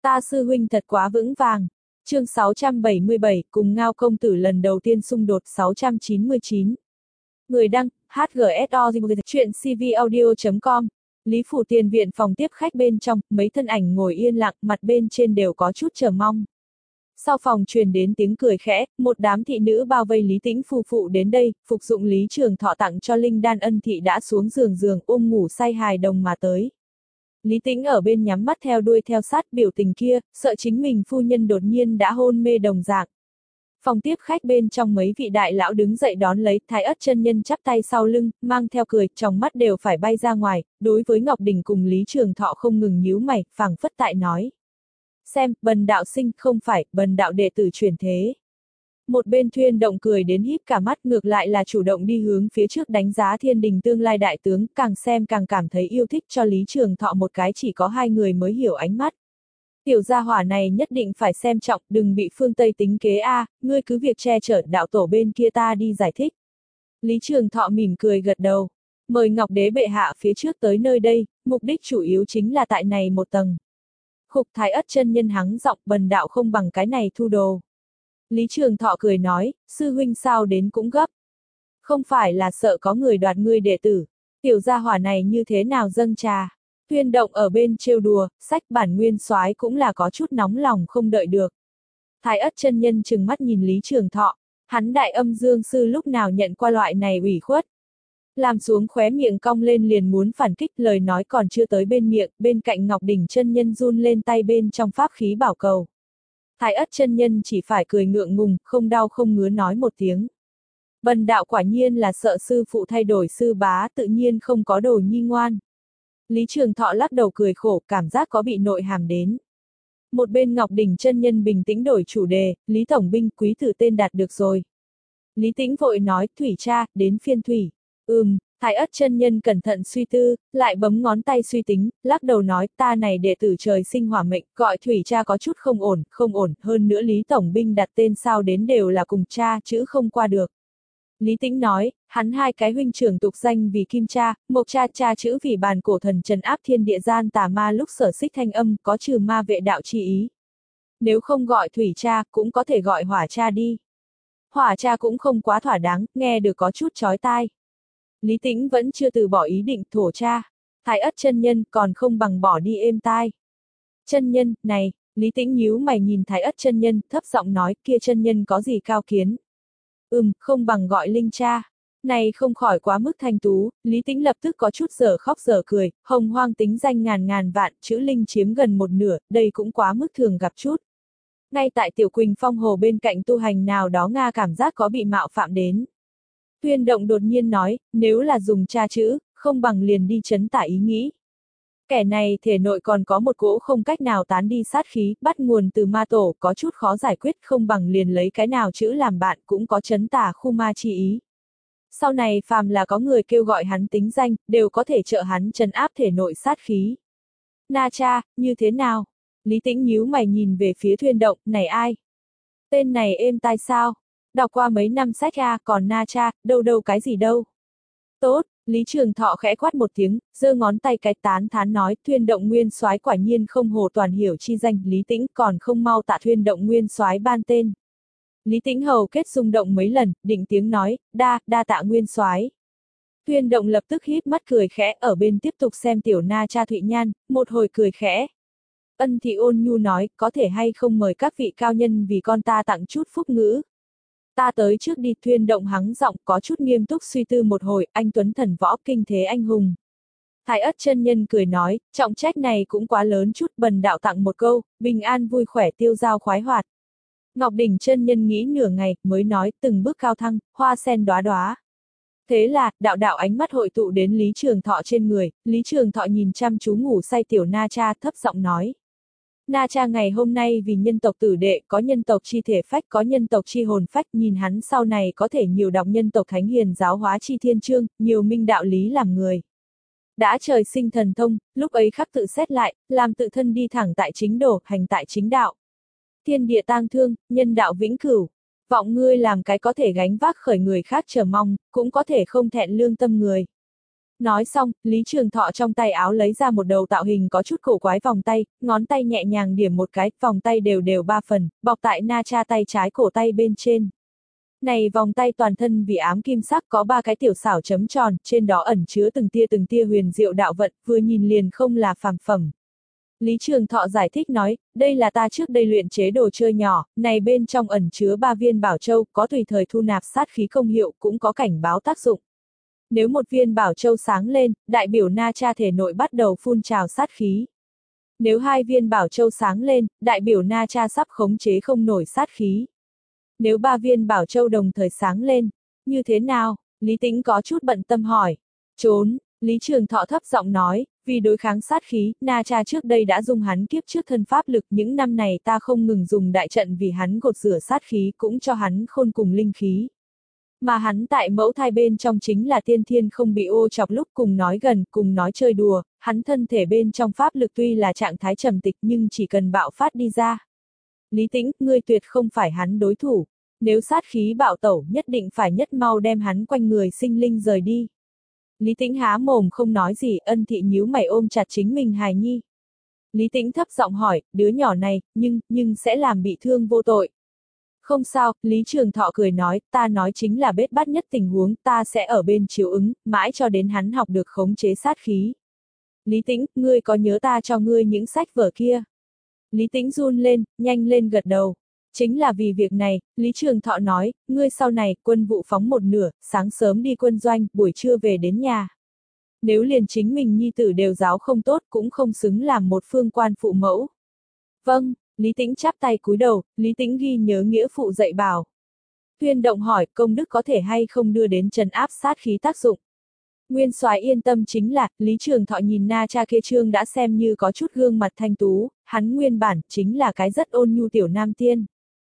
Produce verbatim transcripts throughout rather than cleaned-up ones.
Ta sư huynh thật quá vững vàng. Chương sáu trăm bảy mươi bảy, cùng Ngao công tử lần đầu tiên xung đột. Sáu trăm chín mươi chín. Người đăng, hát giê ét o, chuyện c v audio chấm com. Lý Phủ Tiền viện phòng tiếp khách bên trong, mấy thân ảnh ngồi yên lặng, mặt bên trên đều có chút chờ mong. Sau phòng truyền đến tiếng cười khẽ, một đám thị nữ bao vây Lý Tĩnh phu phụ đến đây, phục dụng Lý Trường Thọ tặng cho Linh Đan ân thị đã xuống giường giường ôm ngủ say hài đồng mà tới. Lý Tĩnh ở bên nhắm mắt theo đuôi theo sát biểu tình kia, sợ chính mình phu nhân đột nhiên đã hôn mê đồng dạng. Phòng tiếp khách bên trong mấy vị đại lão đứng dậy đón lấy, Thái Ất chân nhân chắp tay sau lưng, mang theo cười, trong mắt đều phải bay ra ngoài, đối với Ngọc Đình cùng Lý Trường Thọ không ngừng nhíu mày, phảng phất tại nói. Xem, bần đạo sinh, không phải, bần đạo đệ tử truyền thế. Một bên Thuyên Động cười đến híp cả mắt, ngược lại là chủ động đi hướng phía trước đánh giá Thiên Đình tương lai đại tướng, càng xem càng cảm thấy yêu thích cho Lý Trường Thọ một cái chỉ có hai người mới hiểu ánh mắt. Tiểu gia hỏa này nhất định phải xem trọng, đừng bị phương Tây tính kế a, à, ngươi cứ việc che chở đạo tổ bên kia ta đi giải thích. Lý Trường Thọ mỉm cười gật đầu, mời Ngọc Đế bệ hạ phía trước tới nơi đây, mục đích chủ yếu chính là tại này một tầng. Khục Thái Ất chân nhân hắng giọng, bần đạo không bằng cái này thu đồ. Lý Trường Thọ cười nói, sư huynh sao đến cũng gấp. Không phải là sợ có người đoạt ngươi đệ tử, tiểu gia hỏa này như thế nào dâng trà. Thuyên Động ở bên trêu đùa, sách bản nguyên soái cũng là có chút nóng lòng không đợi được. Thái Ất chân nhân trừng mắt nhìn Lý Trường Thọ, hắn đại âm dương sư lúc nào nhận qua loại này ủy khuất. Làm xuống khóe miệng cong lên liền muốn phản kích, lời nói còn chưa tới bên miệng, bên cạnh Ngọc Đỉnh chân nhân run lên tay bên trong pháp khí bảo cầu. Thái Ất chân nhân chỉ phải cười ngượng ngùng, không đau không ngứa nói một tiếng. Bần đạo quả nhiên là sợ sư phụ thay đổi sư bá, tự nhiên không có đồ nhi ngoan. Lý Trường Thọ lắc đầu cười khổ, cảm giác có bị nội hàm đến. Một bên Ngọc Đỉnh chân nhân bình tĩnh đổi chủ đề, Lý Tổng binh quý tử tên đạt được rồi. Lý Tĩnh vội nói, Thủy cha, đến phiên Thủy. Ừm, Thái Ất chân nhân cẩn thận suy tư, lại bấm ngón tay suy tính, lắc đầu nói, ta này đệ tử trời sinh hỏa mệnh, gọi Thủy cha có chút không ổn, không ổn, hơn nữa Lý Tổng binh đặt tên sao đến đều là cùng cha, chữ không qua được. Lý Tĩnh nói, hắn hai cái huynh trưởng tục danh vì Kim cha, Mộc cha cha chữ vì bàn cổ thần trấn áp thiên địa gian tà ma lúc sở xích thanh âm, có trừ ma vệ đạo chi ý. Nếu không gọi Thủy cha, cũng có thể gọi Hỏa cha đi. Hỏa cha cũng không quá thỏa đáng, nghe được có chút chói tai. Lý Tĩnh vẫn chưa từ bỏ ý định, Thổ cha. Thái Ất chân nhân còn không bằng bỏ đi êm tai. Chân nhân, này, Lý Tĩnh nhíu mày nhìn Thái Ất chân nhân, thấp giọng nói, kia chân nhân có gì cao kiến. Ừm, không bằng gọi Linh cha. Này không khỏi quá mức thanh tú, Lý Tĩnh lập tức có chút dở khóc dở cười, hồng hoang tính danh ngàn ngàn vạn, chữ Linh chiếm gần một nửa, đây cũng quá mức thường gặp chút. Ngay tại Tiểu Quỳnh Phong hồ bên cạnh tu hành nào đó Nga cảm giác có bị mạo phạm đến. Thuyên Động đột nhiên nói, nếu là dùng cha chữ, không bằng liền đi chấn tả ý nghĩ. Kẻ này thể nội còn có một cỗ không cách nào tán đi sát khí, bắt nguồn từ ma tổ, có chút khó giải quyết, không bằng liền lấy cái nào chữ làm bạn, cũng có chấn tả khu ma chi ý. Sau này phàm là có người kêu gọi hắn tính danh, đều có thể trợ hắn trấn áp thể nội sát khí. Na cha, như thế nào? Lý Tĩnh nhíu mày nhìn về phía Thuyên Động, này ai? Tên này êm tai sao? Đọc qua mấy năm sách a, còn Na cha, đâu đâu cái gì đâu. Tốt, Lý Trường Thọ khẽ quát một tiếng, giơ ngón tay cái tán thán nói, Thuyên Động nguyên soái quả nhiên không hồ toàn hiểu chi danh, Lý Tĩnh còn không mau tạ Thuyên Động nguyên soái ban tên. Lý Tĩnh hầu kết rung động mấy lần, định tiếng nói, đa, đa tạ nguyên soái. Thuyên Động lập tức híp mắt cười khẽ, ở bên tiếp tục xem tiểu Na cha Thụy Nhan, một hồi cười khẽ. Ân thị ôn nhu nói, có thể hay không mời các vị cao nhân vì con ta tặng chút phúc ngữ. Ta tới trước đi. Thuyên Động hắng giọng, có chút nghiêm túc suy tư một hồi, anh tuấn thần võ kinh thế anh hùng. Thái Ất chân nhân cười nói, trọng trách này cũng quá lớn chút, bần đạo tặng một câu, bình an vui khỏe tiêu dao khoái hoạt. Ngọc Đỉnh chân nhân nghĩ nửa ngày, mới nói, từng bước cao thăng, hoa sen đóa đóa. Thế là, đạo đạo ánh mắt hội tụ đến Lý Trường Thọ trên người, Lý Trường Thọ nhìn chăm chú ngủ say tiểu Na cha, thấp giọng nói. Na cha ngày hôm nay vì nhân tộc tử đệ, có nhân tộc chi thể phách, có nhân tộc chi hồn phách, nhìn hắn sau này có thể nhiều đọc nhân tộc thánh hiền giáo hóa chi thiên chương, nhiều minh đạo lý làm người. Đã trời sinh thần thông, lúc ấy khắc tự xét lại, làm tự thân đi thẳng tại chính đồ, hành tại chính đạo. Thiên địa tang thương, nhân đạo vĩnh cửu. Vọng ngươi làm cái có thể gánh vác khởi người khác chờ mong, cũng có thể không thẹn lương tâm người. Nói xong, Lý Trường Thọ trong tay áo lấy ra một đầu tạo hình có chút cổ quái vòng tay, ngón tay nhẹ nhàng điểm một cái, vòng tay đều đều ba phần, bọc tại Na Cha tay trái cổ tay bên trên. Này vòng tay toàn thân vì ám kim sắc có ba cái tiểu xảo chấm tròn, trên đó ẩn chứa từng tia từng tia huyền diệu đạo vận, vừa nhìn liền không là phàm phẩm. Lý Trường Thọ giải thích nói, đây là ta trước đây luyện chế đồ chơi nhỏ, này bên trong ẩn chứa ba viên bảo châu, có tùy thời thu nạp sát khí công hiệu, cũng có cảnh báo tác dụng. Nếu một viên bảo châu sáng lên, đại biểu Na Cha thể nội bắt đầu phun trào sát khí. Nếu hai viên bảo châu sáng lên, đại biểu Na Cha sắp khống chế không nổi sát khí. Nếu ba viên bảo châu đồng thời sáng lên, như thế nào? Lý Tĩnh có chút bận tâm hỏi. Trốn, Lý Trường Thọ thấp giọng nói, vì đối kháng sát khí, Na Cha trước đây đã dùng hắn kiếp trước thân pháp lực, những năm này ta không ngừng dùng đại trận vì hắn gột rửa sát khí, cũng cho hắn khôn cùng linh khí. Mà hắn tại mẫu thai bên trong chính là tiên thiên không bị ô chọc lúc cùng nói gần, cùng nói chơi đùa, hắn thân thể bên trong pháp lực tuy là trạng thái trầm tịch nhưng chỉ cần bạo phát đi ra. Lý Tĩnh, ngươi tuyệt không phải hắn đối thủ. Nếu sát khí bạo tẩu nhất định phải nhất mau đem hắn quanh người sinh linh rời đi. Lý Tĩnh há mồm không nói gì, Ân Thị nhíu mày ôm chặt chính mình hài nhi. Lý Tĩnh thấp giọng hỏi, đứa nhỏ này, nhưng, nhưng sẽ làm bị thương vô tội. Không sao, Lý Trường Thọ cười nói, ta nói chính là bết bát nhất tình huống, ta sẽ ở bên chiếu ứng, mãi cho đến hắn học được khống chế sát khí. Lý Tĩnh, ngươi có nhớ ta cho ngươi những sách vở kia? Lý Tĩnh run lên, nhanh lên gật đầu. Chính là vì việc này, Lý Trường Thọ nói, ngươi sau này, quân vụ phóng một nửa, sáng sớm đi quân doanh, buổi trưa về đến nhà. Nếu liền chính mình nhi tử đều giáo không tốt, cũng không xứng làm một phương quan phụ mẫu. Vâng, Lý Tĩnh chắp tay cúi đầu, Lý Tĩnh ghi nhớ nghĩa phụ dạy bảo. Tuyên Động hỏi, công đức có thể hay không đưa đến trấn áp sát khí tác dụng. Nguyên soái yên tâm chính là, Lý Trường Thọ nhìn Na Cha kia trương đã xem như có chút gương mặt thanh tú, hắn nguyên bản chính là cái rất ôn nhu tiểu nam tiên.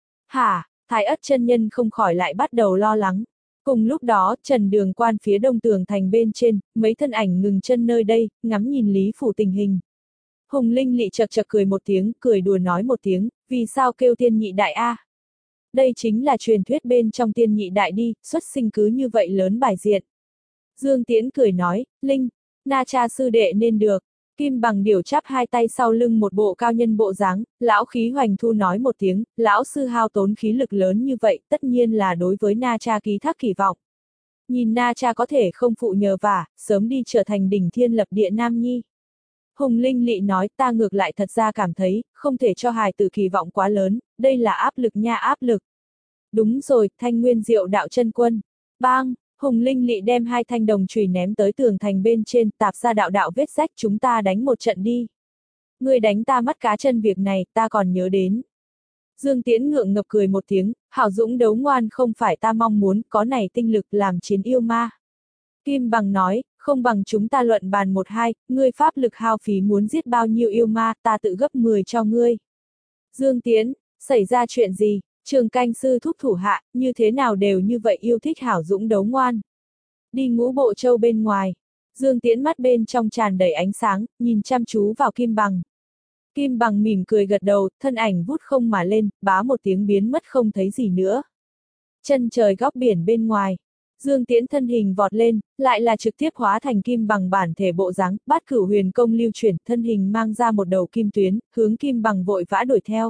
Hả, Thái Ất chân nhân không khỏi lại bắt đầu lo lắng. Cùng lúc đó, Trần Đường Quan phía đông tường thành bên trên, mấy thân ảnh ngừng chân nơi đây, ngắm nhìn Lý Phủ tình hình. Hùng Linh Lị chật chật cười một tiếng, cười đùa nói một tiếng, vì sao kêu tiên nhị đại a? Đây chính là truyền thuyết bên trong tiên nhị đại đi, xuất sinh cứ như vậy lớn bài diện. Dương Tiễn cười nói, Linh, Na Cha sư đệ nên được. Kim Bằng Điểu chắp hai tay sau lưng một bộ cao nhân bộ dáng, lão khí hoành thu nói một tiếng, lão sư hao tốn khí lực lớn như vậy, tất nhiên là đối với Na Cha ký thác kỳ vọng. Nhìn Na Cha có thể không phụ nhờ vả, sớm đi trở thành đỉnh thiên lập địa nam nhi. Hùng Linh Lị nói, ta ngược lại thật ra cảm thấy, không thể cho hài tử kỳ vọng quá lớn, đây là áp lực nha áp lực. Đúng rồi, Thanh Nguyên Diệu đạo chân quân. Bang! Hùng Linh Lị đem hai thanh đồng chùy ném tới tường thành bên trên, tạp ra đạo đạo vết rách, chúng ta đánh một trận đi. Ngươi đánh ta mắt cá chân việc này, ta còn nhớ đến. Dương Tiễn ngượng ngập cười một tiếng, hảo dũng đấu ngoan không phải ta mong muốn, có này tinh lực làm chiến yêu ma. Kim Bằng nói, không bằng chúng ta luận bàn một hai, ngươi pháp lực hao phí muốn giết bao nhiêu yêu ma, ta tự gấp mười cho ngươi. Dương Tiễn, xảy ra chuyện gì? Trường canh sư thúc thủ hạ, như thế nào đều như vậy yêu thích hảo dũng đấu ngoan. Đi Ngũ Bộ Châu bên ngoài. Dương Tiễn mắt bên trong tràn đầy ánh sáng, nhìn chăm chú vào Kim Bằng. Kim Bằng mỉm cười gật đầu, thân ảnh vút không mà lên, bá một tiếng biến mất không thấy gì nữa. Chân trời góc biển bên ngoài. Dương Tiễn thân hình vọt lên, lại là trực tiếp hóa thành Kim Bằng bản thể bộ dáng, Bát Cửu Huyền Công lưu chuyển, thân hình mang ra một đầu kim tuyến, hướng Kim Bằng vội vã đuổi theo.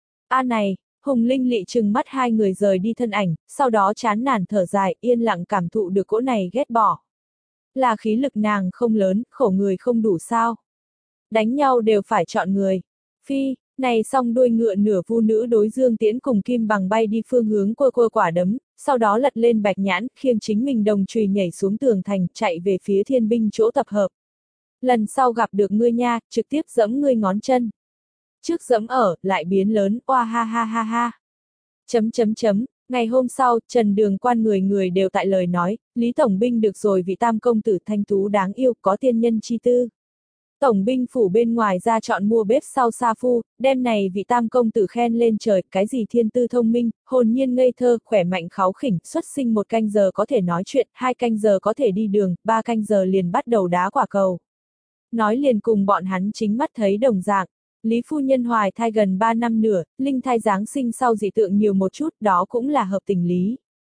A này! Hùng Linh Lị trừng mắt hai người rời đi thân ảnh, sau đó chán nản thở dài, yên lặng cảm thụ được cỗ này ghét bỏ. Là khí lực nàng không lớn, khổ người không đủ sao. Đánh nhau đều phải chọn người. Phi, này xong đuôi ngựa nửa vu nữ đối Dương Tiễn cùng Kim Bằng bay đi phương hướng quơ quơ quả đấm, sau đó lật lên bạch nhãn, khiêng chính mình đồng chùy nhảy xuống tường thành, chạy về phía thiên binh chỗ tập hợp. Lần sau gặp được ngươi nha, trực tiếp giẫm ngươi ngón chân. Trước giẫm ở, lại biến lớn, oa ha ha ha ha. Chấm chấm chấm, ngày hôm sau, Trần Đường Quan người người đều tại lời nói, Lý Tổng Binh được rồi vị tam công tử thanh tú đáng yêu, có tiên nhân chi tư. Tổng binh phủ bên ngoài ra chọn mua bếp sau sa phu, đêm này vị tam công tử khen lên trời, cái gì thiên tư thông minh, hồn nhiên ngây thơ, khỏe mạnh kháu khỉnh, xuất sinh một canh giờ có thể nói chuyện, hai canh giờ có thể đi đường, ba canh giờ liền bắt đầu đá quả cầu. Nói liền cùng bọn hắn chính mắt thấy đồng dạng. Lý phu nhân hoài thai gần ba năm nửa, linh thai giáng sinh sau dị tượng nhiều một chút, đó cũng là hợp tình lý.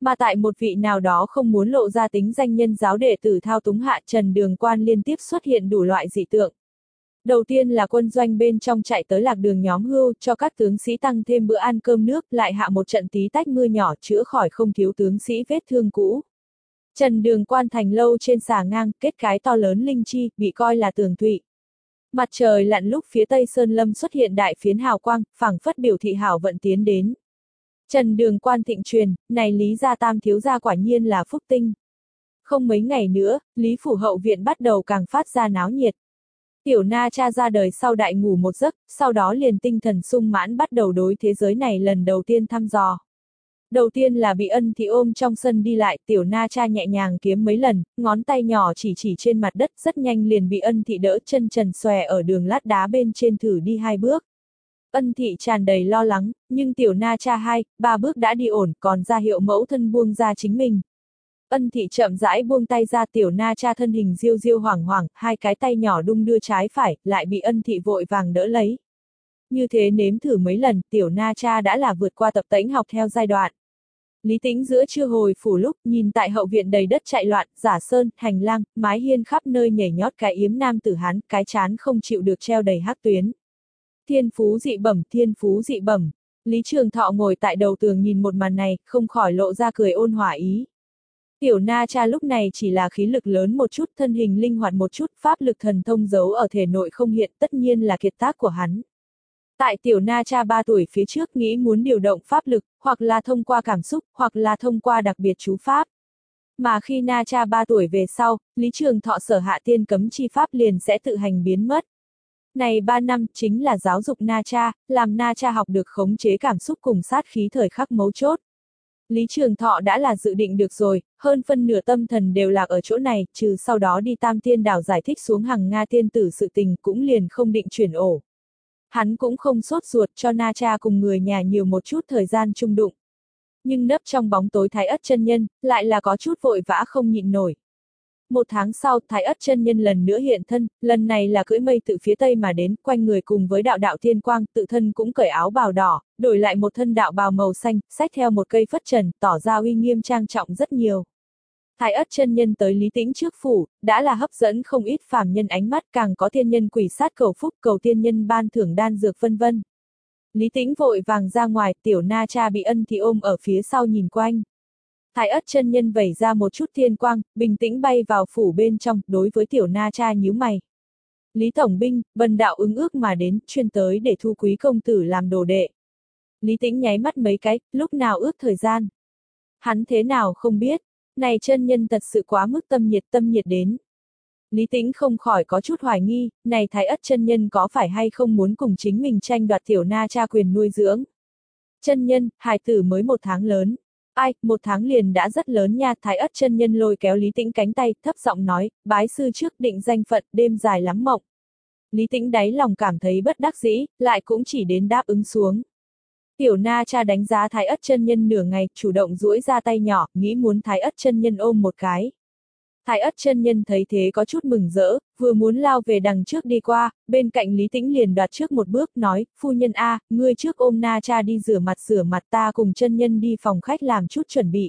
Mà tại một vị nào đó không muốn lộ ra tính danh nhân giáo đệ tử thao túng hạ, Trần Đường Quan liên tiếp xuất hiện đủ loại dị tượng. Đầu tiên là quân doanh bên trong chạy tới lạc đường nhóm hưu, cho các tướng sĩ tăng thêm bữa ăn cơm nước, lại hạ một trận tí tách mưa nhỏ chữa khỏi không thiếu tướng sĩ vết thương cũ. Trần Đường Quan thành lâu trên xà ngang, kết cái to lớn linh chi, bị coi là tường thụy. Mặt trời lặn lúc phía tây sơn lâm xuất hiện đại phiến hào quang, phảng phất biểu thị hảo vận tiến đến. Trần Đường Quan thịnh truyền, này Lý gia tam thiếu gia quả nhiên là phúc tinh. Không mấy ngày nữa, Lý phủ hậu viện bắt đầu càng phát ra náo nhiệt. Tiểu Na cha ra đời sau đại ngủ một giấc, sau đó liền tinh thần sung mãn bắt đầu đối thế giới này lần đầu tiên thăm dò. Đầu tiên là bị Ân Thị ôm trong sân đi lại, Tiểu Na cha nhẹ nhàng kiếm mấy lần, ngón tay nhỏ chỉ chỉ trên mặt đất, rất nhanh liền bị Ân Thị đỡ, chân trần xòe ở đường lát đá bên trên thử đi hai bước. Ân Thị tràn đầy lo lắng, nhưng Tiểu Na cha hai, ba bước đã đi ổn, còn ra hiệu mẫu thân buông ra chính mình. Ân Thị chậm rãi buông tay ra, Tiểu Na cha thân hình diêu diêu hoảng hoảng, hai cái tay nhỏ đung đưa trái phải, lại bị Ân Thị vội vàng đỡ lấy. Như thế nếm thử mấy lần, Tiểu Na cha đã là vượt qua tập tễnh học theo giai đoạn. Lý Tĩnh giữa trưa hồi phủ lúc, nhìn tại hậu viện đầy đất chạy loạn, giả sơn, hành lang, mái hiên khắp nơi nhảy nhót cái yếm nam tử Hán, cái chán không chịu được treo đầy hắc tuyến. Thiên phú dị bẩm, thiên phú dị bẩm. Lý Trường Thọ ngồi tại đầu tường nhìn một màn này, không khỏi lộ ra cười ôn hòa ý. Tiểu Na cha lúc này chỉ là khí lực lớn một chút, thân hình linh hoạt một chút, pháp lực thần thông giấu ở thể nội không hiện, tất nhiên là kiệt tác của hắn. Tại Tiểu Na cha ba tuổi phía trước nghĩ muốn điều động pháp lực, hoặc là thông qua cảm xúc, hoặc là thông qua đặc biệt chú pháp. Mà khi Na cha ba tuổi về sau, Lý Trường Thọ sở hạ tiên cấm chi pháp liền sẽ tự hành biến mất. Này ba năm chính là giáo dục Na cha, làm Na cha học được khống chế cảm xúc cùng sát khí thời khắc mấu chốt. Lý Trường Thọ đã là dự định được rồi, hơn phân nửa tâm thần đều lạc ở chỗ này, trừ sau đó đi Tam Tiên Đảo giải thích xuống Hằng Nga tiên tử sự tình cũng liền không định chuyển ổ. Hắn cũng không sốt ruột cho Na cha cùng người nhà nhiều một chút thời gian chung đụng. Nhưng nấp trong bóng tối Thái Ất chân nhân, lại là có chút vội vã không nhịn nổi. Một tháng sau, Thái Ất chân nhân lần nữa hiện thân, lần này là cưỡi mây từ phía tây mà đến, quanh người cùng với đạo đạo thiên quang, tự thân cũng cởi áo bào đỏ, đổi lại một thân đạo bào màu xanh, xách theo một cây phất trần, tỏ ra uy nghiêm trang trọng rất nhiều. Thái Ất chân nhân tới Lý Tĩnh trước phủ, đã là hấp dẫn không ít phàm nhân ánh mắt, càng có thiên nhân quỷ sát cầu phúc, cầu tiên nhân ban thưởng đan dược vân vân. Lý Tĩnh vội vàng ra ngoài, Tiểu Na cha bị Ân Thị ôm ở phía sau nhìn quanh. Thái Ất chân nhân vẩy ra một chút thiên quang, bình tĩnh bay vào phủ bên trong, đối với Tiểu Na cha nhíu mày. Lý Tổng binh, Vân đạo ứng ước mà đến, chuyên tới để thu quý công tử làm đồ đệ. Lý Tĩnh nháy mắt mấy cái, lúc nào ước thời gian. Hắn thế nào không biết, này chân nhân thật sự quá mức tâm nhiệt tâm nhiệt đến. Lý Tĩnh không khỏi có chút hoài nghi, này Thái Ất chân nhân có phải hay không muốn cùng chính mình tranh đoạt Tiểu Na cha quyền nuôi dưỡng. Chân nhân, hài tử mới một tháng lớn. Ai, một tháng liền đã rất lớn nha. Thái Ất chân nhân lôi kéo Lý Tĩnh cánh tay, thấp giọng nói, bái sư trước định danh phận, đêm dài lắm mộng. Lý Tĩnh đáy lòng cảm thấy bất đắc dĩ, lại cũng chỉ đến đáp ứng xuống. Tiểu Na cha đánh giá Thái Ất chân nhân nửa ngày, chủ động duỗi ra tay nhỏ, nghĩ muốn Thái Ất chân nhân ôm một cái. Thái Ất chân nhân thấy thế có chút mừng rỡ, vừa muốn lao về đằng trước đi qua, bên cạnh Lý Tĩnh liền đoạt trước một bước nói, phu nhân a, ngươi trước ôm Na cha đi rửa mặt rửa mặt, ta cùng chân nhân đi phòng khách làm chút chuẩn bị.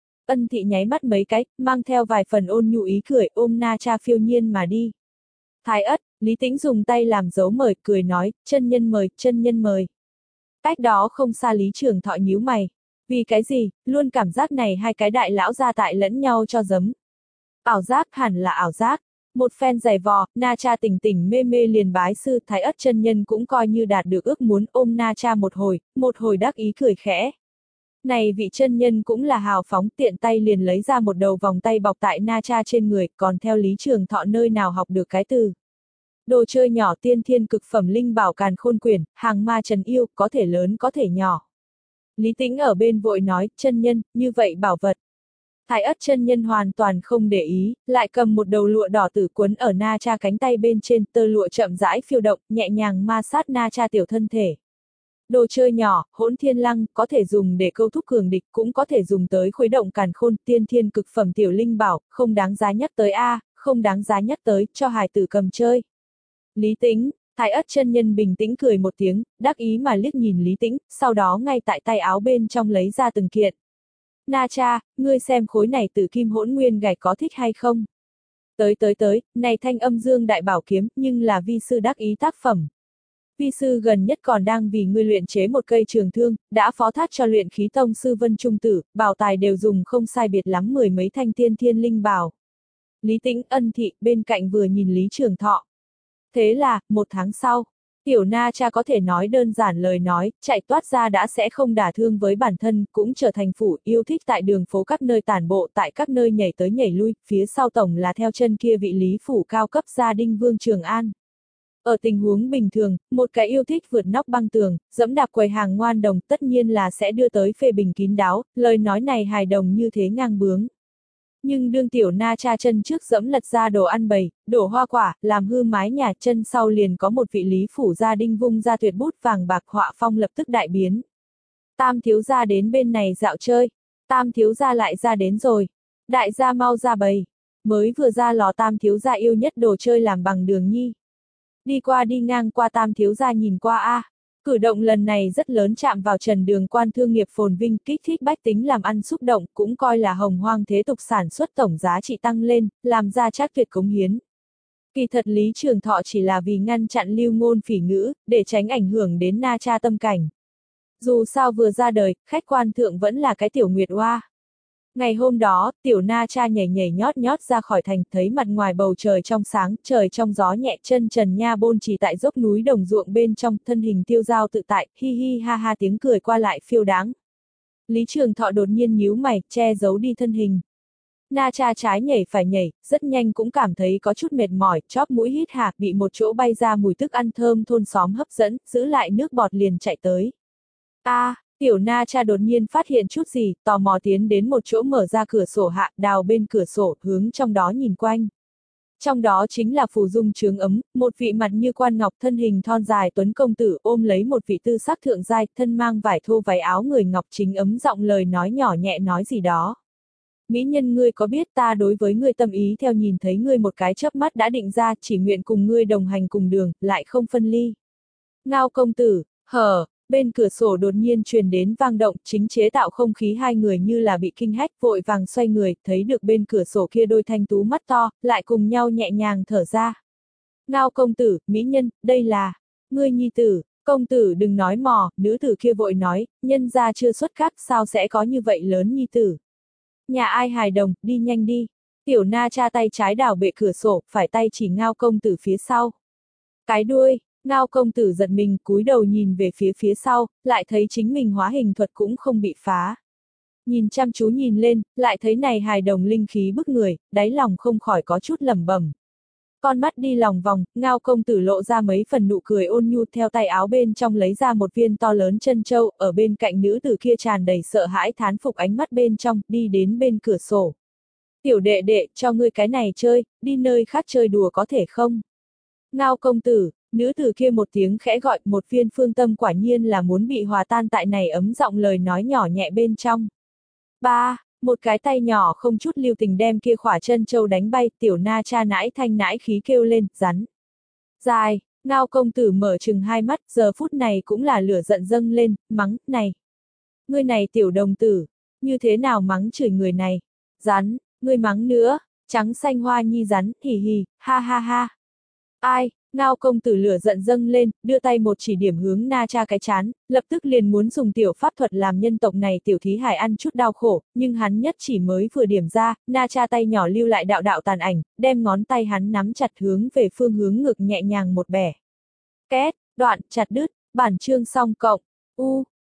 Ân Thị nháy mắt mấy cái, mang theo vài phần ôn nhu ý cười, ôm Na cha phiêu nhiên mà đi. Thái Ất, Lý Tĩnh dùng tay làm dấu mời, cười nói, chân nhân mời, chân nhân mời. Cách đó không xa Lý Trường Thọ nhíu mày. Vì cái gì, luôn cảm giác này hai cái đại lão gia tại lẫn nhau cho giấm. Ảo giác, hẳn là ảo giác. Một phen giày vò, Na cha tỉnh tỉnh mê mê liền bái sư, Thái Ất chân nhân cũng coi như đạt được ước muốn, ôm Na cha một hồi, một hồi đắc ý cười khẽ. Này vị chân nhân cũng là hào phóng, tiện tay liền lấy ra một đầu vòng tay bọc tại Na cha trên người, còn theo Lý Trường Thọ nơi nào học được cái từ. Đồ chơi nhỏ tiên thiên cực phẩm linh bảo càn khôn quyển, hàng ma trần yêu, có thể lớn có thể nhỏ. Lý Tĩnh ở bên vội nói, chân nhân, như vậy bảo vật. Thái Ất chân nhân hoàn toàn không để ý, lại cầm một đầu lụa đỏ tử quấn ở Na cha cánh tay bên trên, tơ lụa chậm rãi phiêu động, nhẹ nhàng ma sát Na cha tiểu thân thể. Đồ chơi nhỏ, hỗn thiên lăng, có thể dùng để câu thúc cường địch, cũng có thể dùng tới khuấy động càn khôn, tiên thiên cực phẩm tiểu linh bảo, không đáng giá nhắc tới a, à, không đáng giá nhắc tới, cho hài tử cầm chơi. Lý Tĩnh, Thái Ất chân nhân bình tĩnh cười một tiếng, đắc ý mà liếc nhìn Lý Tĩnh, sau đó ngay tại tay áo bên trong lấy ra từng kiện. Na cha, ngươi xem khối này tử kim hỗn nguyên gạch có thích hay không? Tới tới tới, này thanh âm dương đại bảo kiếm, nhưng là vi sư đắc ý tác phẩm. Vi sư gần nhất còn đang vì ngươi luyện chế một cây trường thương, đã phó thác cho luyện khí tông sư Vân Trung Tử, bảo tài đều dùng không sai biệt lắm mười mấy thanh tiên thiên linh bảo. Lý Tĩnh ân thị bên cạnh vừa nhìn Lý Trường Thọ. Thế là, một tháng sau, tiểu Na cha có thể nói đơn giản lời nói, chạy toát ra đã sẽ không đả thương với bản thân, cũng trở thành phủ yêu thích tại đường phố các nơi tản bộ, tại các nơi nhảy tới nhảy lui, phía sau tổng là theo chân kia vị Lý phủ cao cấp gia đinh Vương Trường An. Ở tình huống bình thường, một cái yêu thích vượt nóc băng tường, dẫm đạp quầy hàng ngoan đồng tất nhiên là sẽ đưa tới phê bình kín đáo, lời nói này hài đồng như thế ngang bướng. Nhưng đương tiểu Na cha chân trước dẫm lật ra đồ ăn bầy, đổ hoa quả, làm hư mái nhà, chân sau liền có một vị Lý phủ gia đinh vung ra tuyệt bút vàng bạc, họa phong lập tức đại biến. Tam thiếu gia đến bên này dạo chơi, tam thiếu gia lại ra đến rồi, đại gia mau ra bầy, mới vừa ra lò tam thiếu gia yêu nhất đồ chơi làm bằng đường nhi. Đi qua đi ngang qua tam thiếu gia nhìn qua a, à. Cử động lần này rất lớn chạm vào trần đường quan thương nghiệp phồn vinh, kích thích bách tính làm ăn xúc động, cũng coi là hồng hoang thế tục sản xuất tổng giá trị tăng lên, làm ra trác tuyệt cống hiến. Kỳ thật Lý Trường Thọ chỉ là vì ngăn chặn lưu ngôn phỉ ngữ, để tránh ảnh hưởng đến Na cha tâm cảnh. Dù sao vừa ra đời, khách quan thượng vẫn là cái tiểu nguyệt oa. Ngày hôm đó, tiểu Na cha nhảy nhảy nhót nhót ra khỏi thành, thấy mặt ngoài bầu trời trong sáng, trời trong gió nhẹ, chân trần nha bôn trì tại dốc núi đồng ruộng bên trong, thân hình tiêu dao tự tại, hi hi ha ha tiếng cười qua lại phiêu đáng. Lý Trường Thọ đột nhiên nhíu mày, che giấu đi thân hình. Na cha trái nhảy phải nhảy, rất nhanh cũng cảm thấy có chút mệt mỏi, chóp mũi hít hà, bị một chỗ bay ra mùi thức ăn thơm thôn xóm hấp dẫn, giữ lại nước bọt liền chạy tới. A, à, tiểu Na cha đột nhiên phát hiện chút gì, tò mò tiến đến một chỗ mở ra cửa sổ hạ, đào bên cửa sổ, hướng trong đó nhìn quanh. Trong đó chính là phù dung trướng ấm, một vị mặt như quan ngọc thân hình thon dài tuấn công tử ôm lấy một vị tư sắc thượng giai, thân mang vải thô váy áo người ngọc chính ấm giọng lời nói nhỏ nhẹ nói gì đó. Mỹ nhân ngươi có biết ta đối với ngươi tâm ý theo nhìn thấy ngươi một cái chớp mắt đã định ra, chỉ nguyện cùng ngươi đồng hành cùng đường, lại không phân ly. Ngao công tử, hờ. Bên cửa sổ đột nhiên truyền đến vang động, chính chế tạo không khí hai người như là bị kinh hách, vội vàng xoay người, thấy được bên cửa sổ kia đôi thanh tú mắt to, lại cùng nhau nhẹ nhàng thở ra. Ngao công tử, mỹ nhân, đây là, ngươi nhi tử, công tử đừng nói mò, nữ tử kia vội nói, nhân gia chưa xuất các, sao sẽ có như vậy lớn nhi tử. Nhà ai hài đồng, đi nhanh đi. Tiểu Na cha tay trái đảo bệ cửa sổ, phải tay chỉ Ngao công tử phía sau. Cái đuôi. Ngao công tử giật mình, cúi đầu nhìn về phía phía sau, lại thấy chính mình hóa hình thuật cũng không bị phá. Nhìn chăm chú nhìn lên, lại thấy này hài đồng linh khí bức người, đáy lòng không khỏi có chút lẩm bẩm. Con mắt đi lòng vòng, Ngao công tử lộ ra mấy phần nụ cười ôn nhu, theo tay áo bên trong lấy ra một viên to lớn chân châu, ở bên cạnh nữ tử kia tràn đầy sợ hãi thán phục ánh mắt bên trong, đi đến bên cửa sổ. Tiểu đệ đệ, cho ngươi cái này chơi, đi nơi khác chơi đùa có thể không? Ngao công tử. Nữ tử kia một tiếng khẽ gọi, một viên phương tâm quả nhiên là muốn bị hòa tan tại này ấm giọng lời nói nhỏ nhẹ bên trong. Ba, một cái tay nhỏ không chút lưu tình đem kia khỏa chân châu đánh bay, tiểu Na cha nãi thanh nãi khí kêu lên, rắn. Dài, Ngao công tử mở chừng hai mắt, giờ phút này cũng là lửa giận dâng lên, mắng, này. Ngươi này tiểu đồng tử, như thế nào mắng chửi người này? Rắn, ngươi mắng nữa, trắng xanh hoa nhi rắn, hì hì, ha ha ha. Ai? Ngao công tử lửa giận dâng lên, đưa tay một chỉ điểm hướng Na cha cái chán, lập tức liền muốn dùng tiểu pháp thuật làm nhân tộc này tiểu thí hải ăn chút đau khổ, nhưng hắn nhất chỉ mới vừa điểm ra, Na cha tay nhỏ lưu lại đạo đạo tàn ảnh, đem ngón tay hắn nắm chặt hướng về phương hướng ngực nhẹ nhàng một bẻ. Két, đoạn, chặt đứt, bản chương xong cộng, u.